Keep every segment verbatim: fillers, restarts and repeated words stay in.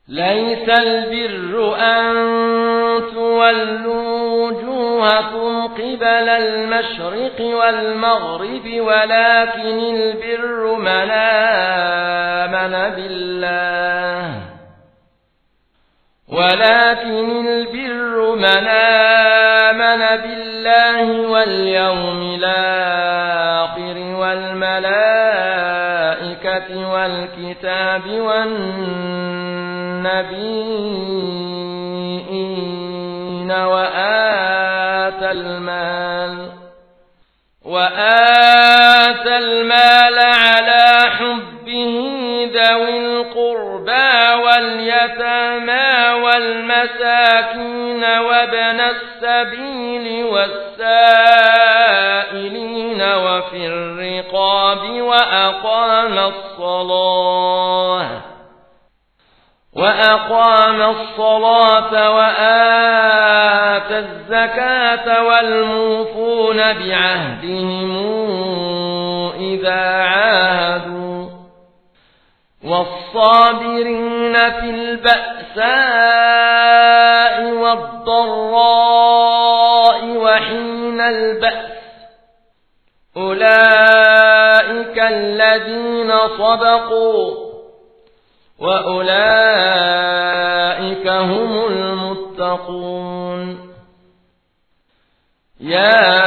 ليس البر أن تولوا وجوهكم قبل المشرق والمغرب ولكن البر من آمن بالله ولكن البر من آمن بالله واليوم الآخر والملائكة والكتاب والنبيين وآتى المال وآتى المال على حبه ذوي القربى واليتامى والمساكين وابن السبيل والسائلين وفي الرقاب وأقام الصلاة وأقام الصلاة وآتى الزكاة والموفون بعهدهم إذا عاهدوا والصابرين في البأساء والضراء وحين البأس أولئك الذين صدقوا وأولئك هم المتقون يا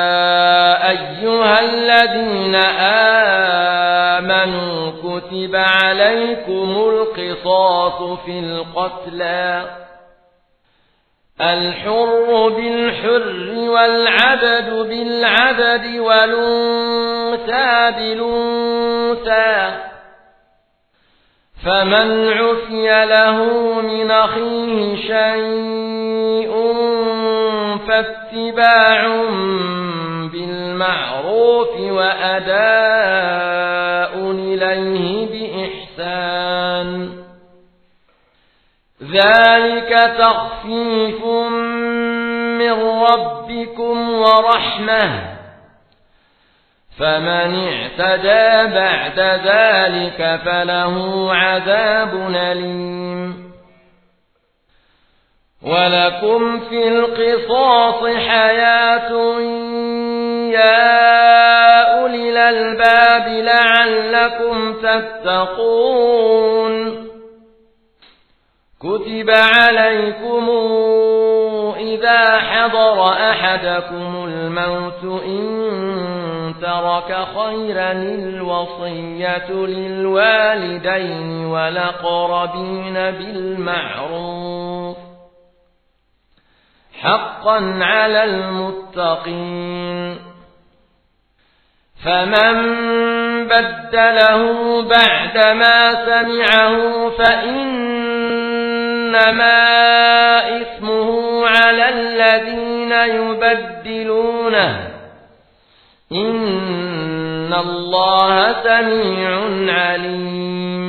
أيها الذين آمنوا كتب عليكم القصاص في القتلى الحر بالحر والعبد بالعبد والأنثى بالأنثى فمن عفي له من أخيه شيء فاتباع بالمعروف وأداء إليه بإحسان ذلك تخفيف من ربكم ورحمة فمن اعتدى بعد ذلك فله عذاب أليم ولكم في القصاص حياة يا أولي الألباب لعلكم تتقون كتب عليكم إذا حضر أحدكم الموت إن ترك خيرا الوصية للوالدين والأقربين بالمعروف حقا على المتقين فمن بدله بعدما سمعه فإنما إثمه على الذين يبدلونه إن الله سميع عليم